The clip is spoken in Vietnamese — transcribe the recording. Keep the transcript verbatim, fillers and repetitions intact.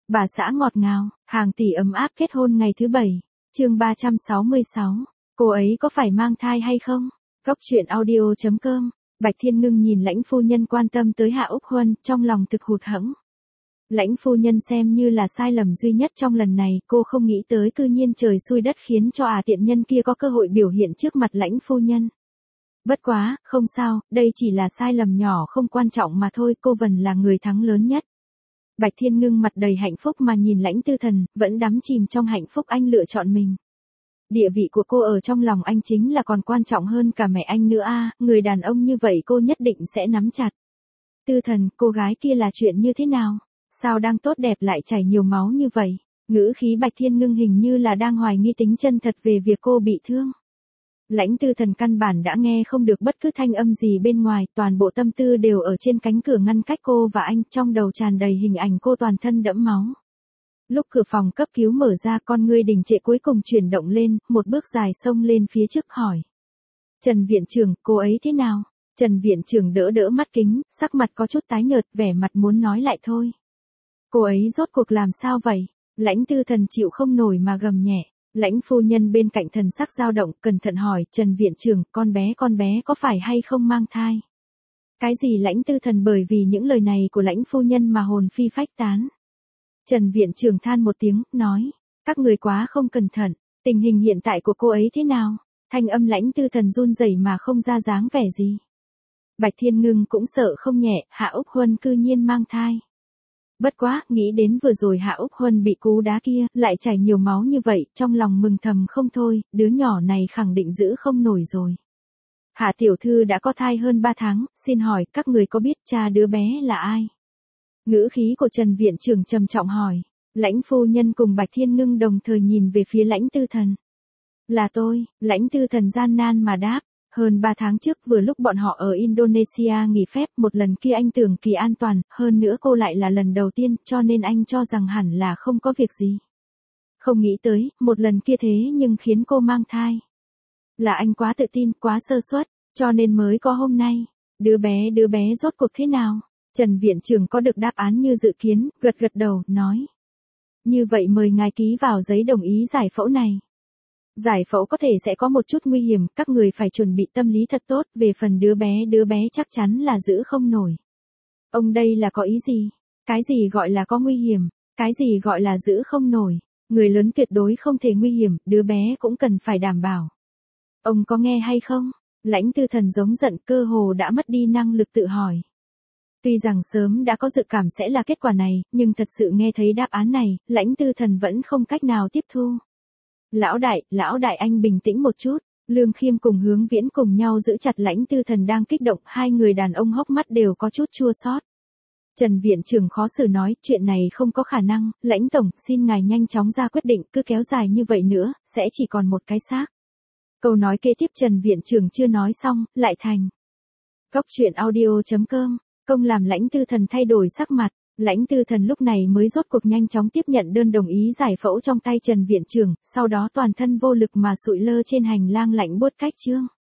Bà xã ngọt ngào, hàng tỷ ấm áp kết hôn ngày thứ bảy. Chương ba trăm sáu mươi sáu. Cô ấy có phải mang thai hay không? Góc truyện audio chấm com. Bạch Thiên Ngưng nhìn Lãnh phu nhân quan tâm tới Hạ Úc Huân, trong lòng thực hụt hẫng. Lãnh phu nhân xem như là sai lầm duy nhất trong lần này, cô không nghĩ tới cư nhiên trời xui đất khiến cho à tiện nhân kia có cơ hội biểu hiện trước mặt Lãnh phu nhân. Bất quá, không sao, đây chỉ là sai lầm nhỏ không quan trọng mà thôi, cô Vân là người thắng lớn nhất. Bạch Thiên Ngưng mặt đầy hạnh phúc mà nhìn Lãnh Tư Thần, vẫn đắm chìm trong hạnh phúc anh lựa chọn mình. Địa vị của cô ở trong lòng anh chính là còn quan trọng hơn cả mẹ anh nữa a, người đàn ông như vậy cô nhất định sẽ nắm chặt. Tư Thần, cô gái kia là chuyện như thế nào? Sao đang tốt đẹp lại chảy nhiều máu như vậy? Ngữ khí Bạch Thiên Ngưng hình như là đang hoài nghi tính chân thật về việc cô bị thương. Lãnh Tư Thần căn bản đã nghe không được bất cứ thanh âm gì bên ngoài, toàn bộ tâm tư đều ở trên cánh cửa ngăn cách cô và anh, trong đầu tràn đầy hình ảnh cô toàn thân đẫm máu. Lúc cửa phòng cấp cứu mở ra, con ngươi đình trệ cuối cùng chuyển động lên, một bước dài xông lên phía trước hỏi. Trần viện trưởng, cô ấy thế nào? Trần viện trưởng đỡ đỡ mắt kính, sắc mặt có chút tái nhợt, vẻ mặt muốn nói lại thôi. Cô ấy rốt cuộc làm sao vậy? Lãnh Tư Thần chịu không nổi mà gầm nhẹ. Lãnh phu nhân bên cạnh thần sắc dao động, cẩn thận hỏi, Trần viện trưởng, con bé con bé có phải hay không mang thai? Cái gì? Lãnh Tư Thần bởi vì những lời này của lãnh phu nhân mà hồn phi phách tán. Trần viện trưởng than một tiếng, nói, các người quá không cẩn thận, tình hình hiện tại của cô ấy thế nào? Thanh âm Lãnh Tư Thần run rẩy mà không ra dáng vẻ gì. Bạch Thiên Ngưng cũng sợ không nhẹ, Hạ Úc Huân cư nhiên mang thai. Bất quá, nghĩ đến vừa rồi Hạ Úc Huân bị cú đá kia, lại chảy nhiều máu như vậy, trong lòng mừng thầm không thôi, đứa nhỏ này khẳng định giữ không nổi rồi. Hạ tiểu thư đã có thai hơn ba tháng, xin hỏi, các người có biết cha đứa bé là ai? Ngữ khí của Trần viện trưởng trầm trọng hỏi. Lãnh phu nhân cùng Bạch Thiên Ngưng đồng thời nhìn về phía Lãnh Tư Thần. Là tôi, Lãnh Tư Thần gian nan mà đáp. Hơn ba tháng trước vừa lúc bọn họ ở Indonesia nghỉ phép, một lần kia anh tưởng kỳ an toàn, hơn nữa cô lại là lần đầu tiên, cho nên anh cho rằng hẳn là không có việc gì. Không nghĩ tới, một lần kia thế nhưng khiến cô mang thai. Là anh quá tự tin, quá sơ suất, cho nên mới có hôm nay. Đứa bé đứa bé rốt cuộc thế nào? Trần viện trưởng có được đáp án như dự kiến, gật gật đầu, nói. Như vậy mời ngài ký vào giấy đồng ý giải phẫu này. Giải phẫu có thể sẽ có một chút nguy hiểm, các người phải chuẩn bị tâm lý thật tốt, về phần đứa bé đứa bé chắc chắn là giữ không nổi. Ông đây là có ý gì? Cái gì gọi là có nguy hiểm? Cái gì gọi là giữ không nổi? Người lớn tuyệt đối không thể nguy hiểm, đứa bé cũng cần phải đảm bảo. Ông có nghe hay không? Lãnh Tư Thần giống giận, cơ hồ đã mất đi năng lực tự hỏi. Tuy rằng sớm đã có dự cảm sẽ là kết quả này, nhưng thật sự nghe thấy đáp án này, Lãnh Tư Thần vẫn không cách nào tiếp thu. Lão đại, lão đại anh bình tĩnh một chút, Lương Khiêm cùng Hướng Viễn cùng nhau giữ chặt Lãnh Tư Thần đang kích động, hai người đàn ông hốc mắt đều có chút chua xót. Trần viện trưởng khó xử nói, chuyện này không có khả năng, Lãnh tổng, xin ngài nhanh chóng ra quyết định, cứ kéo dài như vậy nữa, sẽ chỉ còn một cái xác. Câu nói kế tiếp Trần viện trưởng chưa nói xong, lại thành. Góc truyện audio chấm com, công làm Lãnh Tư Thần thay đổi sắc mặt. Lãnh Tư Thần lúc này mới rốt cuộc nhanh chóng tiếp nhận đơn đồng ý giải phẫu trong tay Trần viện trưởng, sau đó toàn thân vô lực mà sụi lơ trên hành lang lạnh buốt cách chương.